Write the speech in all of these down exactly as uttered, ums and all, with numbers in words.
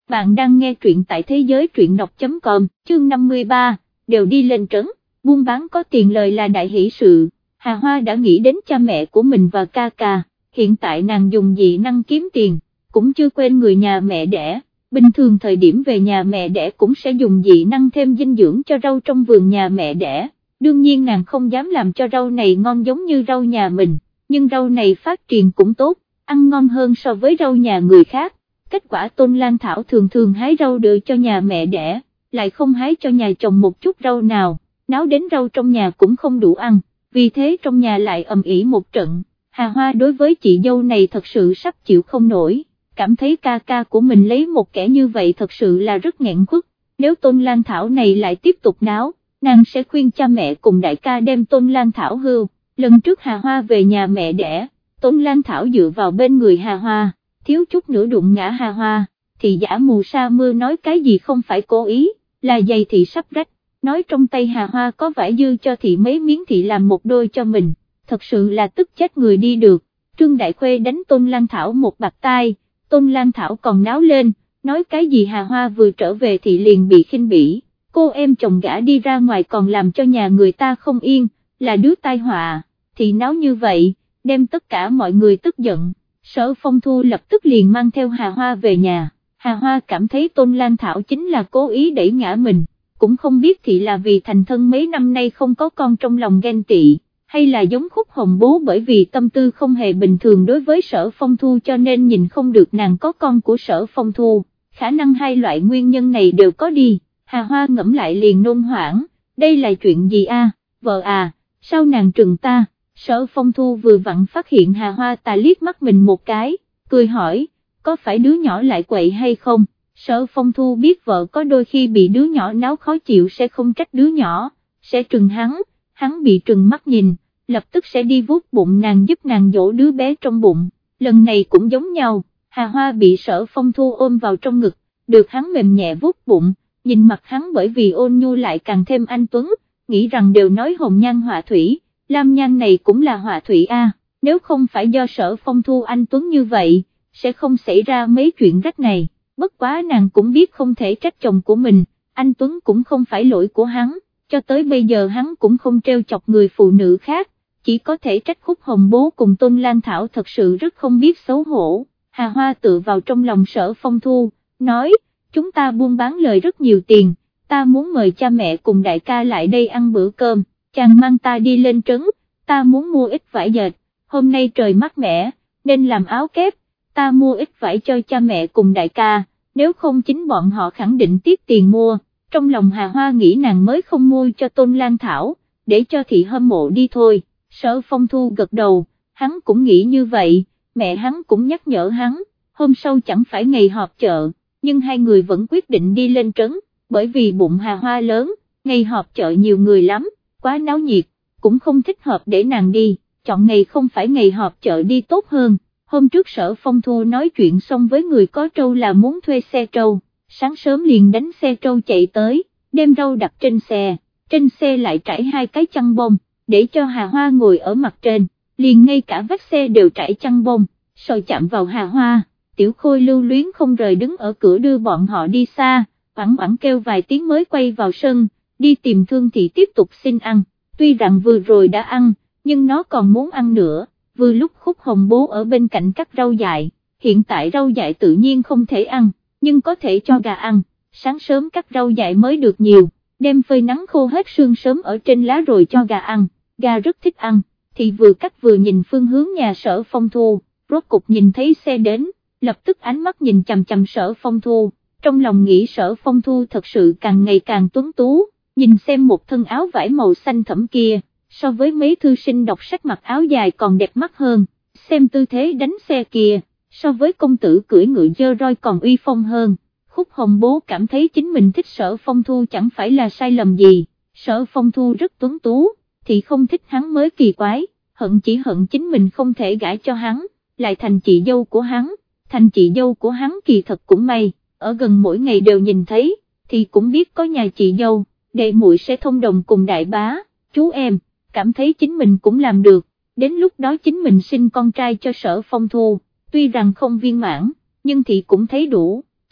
bạn đang nghe truyện tại thế giới truyện đọc chấm com, chương năm mươi ba, đều đi lên trấn, buôn bán có tiền lời là đại hỷ sự, Hà Hoa đã nghĩ đến cha mẹ của mình và ca ca, hiện tại nàng dùng dị năng kiếm tiền, cũng chưa quên người nhà mẹ đẻ, bình thường thời điểm về nhà mẹ đẻ cũng sẽ dùng dị năng thêm dinh dưỡng cho rau trong vườn nhà mẹ đẻ, đương nhiên nàng không dám làm cho rau này ngon giống như rau nhà mình, nhưng rau này phát triển cũng tốt, ăn ngon hơn so với rau nhà người khác. Kết quả Tôn Lan Thảo thường thường hái rau đưa cho nhà mẹ đẻ, lại không hái cho nhà chồng một chút rau nào, náo đến rau trong nhà cũng không đủ ăn, vì thế trong nhà lại ầm ĩ một trận. Hà Hoa đối với chị dâu này thật sự sắp chịu không nổi, cảm thấy ca ca của mình lấy một kẻ như vậy thật sự là rất nghẹn khuất, nếu Tôn Lan Thảo này lại tiếp tục náo, nàng sẽ khuyên cha mẹ cùng đại ca đem Tôn Lan Thảo hưu. Lần trước Hà Hoa về nhà mẹ đẻ, Tôn Lan Thảo dựa vào bên người Hà Hoa, thiếu chút nữa đụng ngã Hà Hoa, thì giả mù sa mưa nói cái gì không phải cố ý, là giày thị sắp rách, nói trong tay Hà Hoa có vải dư cho thị mấy miếng thị làm một đôi cho mình, thật sự là tức chết người đi được. Trương Đại Khuê đánh Tôn Lan Thảo một bạt tai, Tôn Lan Thảo còn náo lên, nói cái gì Hà Hoa vừa trở về thì liền bị khinh bỉ, cô em chồng gã đi ra ngoài còn làm cho nhà người ta không yên, là đứa tai họa, thì náo như vậy, đem tất cả mọi người tức giận. Sở Phong Thu lập tức liền mang theo Hà Hoa về nhà, Hà Hoa cảm thấy Tôn Lan Thảo chính là cố ý đẩy ngã mình, cũng không biết thì là vì thành thân mấy năm nay không có con trong lòng ghen tị, hay là giống Khúc Hồng Bố bởi vì tâm tư không hề bình thường đối với Sở Phong Thu cho nên nhìn không được nàng có con của Sở Phong Thu, khả năng hai loại nguyên nhân này đều có đi. Hà Hoa ngẫm lại liền nôn hoảng, đây là chuyện gì a, vợ à, sao nàng trừng ta? Sở Phong Thu vừa vặn phát hiện Hà Hoa tà liếc mắt mình một cái, cười hỏi, có phải đứa nhỏ lại quậy hay không? Sở Phong Thu biết vợ có đôi khi bị đứa nhỏ náo khó chịu sẽ không trách đứa nhỏ, sẽ trừng hắn, hắn bị trừng mắt nhìn, lập tức sẽ đi vuốt bụng nàng giúp nàng dỗ đứa bé trong bụng, lần này cũng giống nhau, Hà Hoa bị Sở Phong Thu ôm vào trong ngực, được hắn mềm nhẹ vuốt bụng, nhìn mặt hắn bởi vì ôn nhu lại càng thêm anh tuấn, nghĩ rằng đều nói hồng nhan họa thủy. Lam Nhan này cũng là họa thủy a, nếu không phải do Sở Phong Thu anh tuấn như vậy, sẽ không xảy ra mấy chuyện rách này, bất quá nàng cũng biết không thể trách chồng của mình, anh tuấn cũng không phải lỗi của hắn, cho tới bây giờ hắn cũng không trêu chọc người phụ nữ khác, chỉ có thể trách Khúc Hồng Bố cùng Tôn Lan Thảo thật sự rất không biết xấu hổ. Hà Hoa tự vào trong lòng Sở Phong Thu, nói, chúng ta buôn bán lời rất nhiều tiền, ta muốn mời cha mẹ cùng đại ca lại đây ăn bữa cơm. Chàng mang ta đi lên trấn, ta muốn mua ít vải dệt, hôm nay trời mát mẻ, nên làm áo kép, ta mua ít vải cho cha mẹ cùng đại ca, nếu không chính bọn họ khẳng định tiếc tiền mua. Trong lòng Hà Hoa nghĩ nàng mới không mua cho Tôn Lan Thảo, để cho thị hâm mộ đi thôi. Sở Phong Thu gật đầu, hắn cũng nghĩ như vậy, mẹ hắn cũng nhắc nhở hắn, hôm sau chẳng phải ngày họp chợ, nhưng hai người vẫn quyết định đi lên trấn, bởi vì bụng Hà Hoa lớn, ngày họp chợ nhiều người lắm, quá náo nhiệt, cũng không thích hợp để nàng đi, chọn ngày không phải ngày họp chợ đi tốt hơn. Hôm trước Sở Phong Thu nói chuyện xong với người có trâu là muốn thuê xe trâu, sáng sớm liền đánh xe trâu chạy tới, đem rau đặt trên xe, trên xe lại trải hai cái chăn bông, để cho Hà Hoa ngồi ở mặt trên, liền ngay cả vách xe đều trải chăn bông, soi chạm vào Hà Hoa, Tiểu Khôi lưu luyến không rời đứng ở cửa đưa bọn họ đi xa, oảng oảng kêu vài tiếng mới quay vào sân, đi tìm Thương Thị tiếp tục xin ăn, tuy rằng vừa rồi đã ăn, nhưng nó còn muốn ăn nữa, vừa lúc Khúc Hồng Bố ở bên cạnh cắt rau dại, hiện tại rau dại tự nhiên không thể ăn, nhưng có thể cho gà ăn, sáng sớm cắt rau dại mới được nhiều, đem phơi nắng khô hết sương sớm ở trên lá rồi cho gà ăn, gà rất thích ăn, thì vừa cắt vừa nhìn phương hướng nhà Sở Phong Thu, rốt cục nhìn thấy xe đến, lập tức ánh mắt nhìn chằm chằm Sở Phong Thu, trong lòng nghĩ Sở Phong Thu thật sự càng ngày càng tuấn tú. Nhìn xem một thân áo vải màu xanh thẫm kia, so với mấy thư sinh đọc sách mặc áo dài còn đẹp mắt hơn, xem tư thế đánh xe kia, so với công tử cưỡi ngựa dơ roi còn uy phong hơn. Khúc Hồng Bố cảm thấy chính mình thích Sở Phong Thu chẳng phải là sai lầm gì, Sở Phong Thu rất tuấn tú, thì không thích hắn mới kỳ quái, hận chỉ hận chính mình không thể gả cho hắn, lại thành chị dâu của hắn, thành chị dâu của hắn kỳ thật cũng may, ở gần mỗi ngày đều nhìn thấy, thì cũng biết có nhà chị dâu. Đệ muội sẽ thông đồng cùng đại bá, chú em, cảm thấy chính mình cũng làm được, đến lúc đó chính mình sinh con trai cho Sở Phong Thu, tuy rằng không viên mãn, nhưng thì cũng thấy đủ,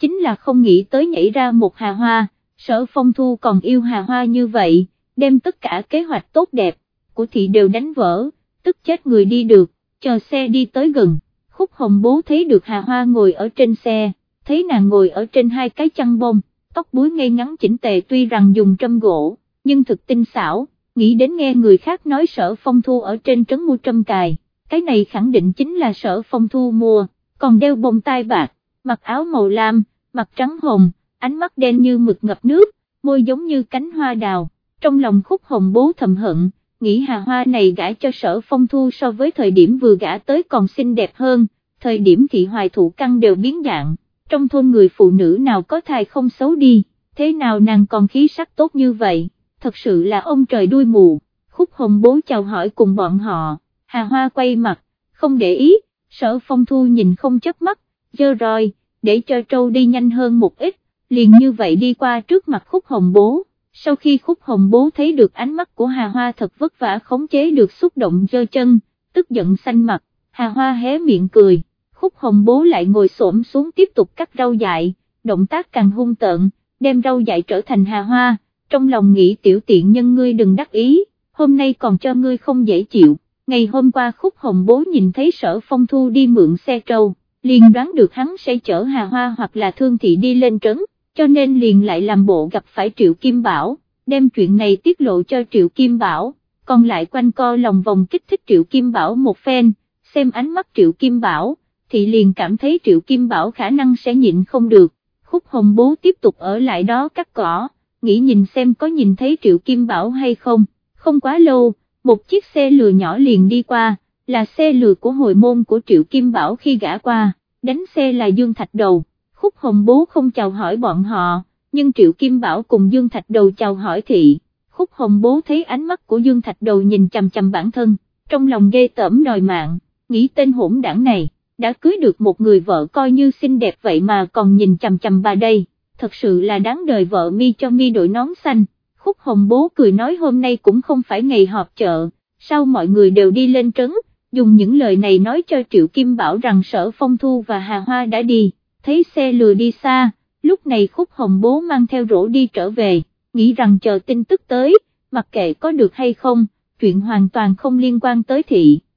chính là không nghĩ tới nhảy ra một Hà Hoa, Sở Phong Thu còn yêu Hà Hoa như vậy, đem tất cả kế hoạch tốt đẹp của thị đều đánh vỡ, tức chết người đi được, chờ xe đi tới gần, Khúc Hồng Bố thấy được Hà Hoa ngồi ở trên xe, thấy nàng ngồi ở trên hai cái chăn bông, tóc búi ngay ngắn chỉnh tề tuy rằng dùng trâm gỗ, nhưng thực tinh xảo, nghĩ đến nghe người khác nói Sở Phong Thu ở trên trấn mua trâm cài, cái này khẳng định chính là Sở Phong Thu mua, còn đeo bông tai bạc, mặc áo màu lam, mặt trắng hồng, ánh mắt đen như mực ngập nước, môi giống như cánh hoa đào, trong lòng Khúc Hồng Bố thầm hận, nghĩ Hà Hoa này gả cho Sở Phong Thu so với thời điểm vừa gả tới còn xinh đẹp hơn, thời điểm thị hoài thụ căn đều biến dạng, trong thôn người phụ nữ nào có thai không xấu đi, thế nào nàng còn khí sắc tốt như vậy, thật sự là ông trời đuôi mù. Khúc Hồng Bố chào hỏi cùng bọn họ, Hà Hoa quay mặt, không để ý, Sở Phong Thu nhìn không chớp mắt, dơ roi, để cho trâu đi nhanh hơn một ít, liền như vậy đi qua trước mặt Khúc Hồng Bố. Sau khi Khúc Hồng Bố thấy được ánh mắt của Hà Hoa thật vất vả khống chế được xúc động giơ chân, tức giận xanh mặt, Hà Hoa hé miệng cười, Khúc Hồng Bố lại ngồi xổm xuống tiếp tục cắt rau dại, động tác càng hung tợn, đem rau dại trở thành Hà Hoa, trong lòng nghĩ tiểu tiện nhân ngươi đừng đắc ý, hôm nay còn cho ngươi không dễ chịu, ngày hôm qua Khúc Hồng Bố nhìn thấy Sở Phong Thu đi mượn xe trâu, liền đoán được hắn sẽ chở Hà Hoa hoặc là Thương Thị đi lên trấn, cho nên liền lại làm bộ gặp phải Triệu Kim Bảo, đem chuyện này tiết lộ cho Triệu Kim Bảo, còn lại quanh co lòng vòng kích thích Triệu Kim Bảo một phen, xem ánh mắt Triệu Kim Bảo, thì liền cảm thấy Triệu Kim Bảo khả năng sẽ nhịn không được. Khúc Hồng Bố tiếp tục ở lại đó cắt cỏ, nghĩ nhìn xem có nhìn thấy Triệu Kim Bảo hay không, không quá lâu, một chiếc xe lừa nhỏ liền đi qua, là xe lừa của hồi môn của Triệu Kim Bảo khi gã qua, đánh xe là Dương Thạch Đầu. Khúc Hồng Bố không chào hỏi bọn họ, nhưng Triệu Kim Bảo cùng Dương Thạch Đầu chào hỏi thị. Khúc Hồng Bố thấy ánh mắt của Dương Thạch Đầu nhìn chằm chằm bản thân, trong lòng ghê tởm đòi mạng, nghĩ tên hỗn đảng này, đã cưới được một người vợ coi như xinh đẹp vậy mà còn nhìn chằm chằm bà đây, thật sự là đáng đời vợ mi cho mi đội nón xanh. Khúc Hồng Bố cười nói hôm nay cũng không phải ngày họp chợ, sao mọi người đều đi lên trấn, dùng những lời này nói cho Triệu Kim Bảo rằng Sở Phong Thu và Hà Hoa đã đi. Thấy xe lừa đi xa, lúc này Khúc Hồng Bố mang theo rổ đi trở về, nghĩ rằng chờ tin tức tới, mặc kệ có được hay không, chuyện hoàn toàn không liên quan tới thị.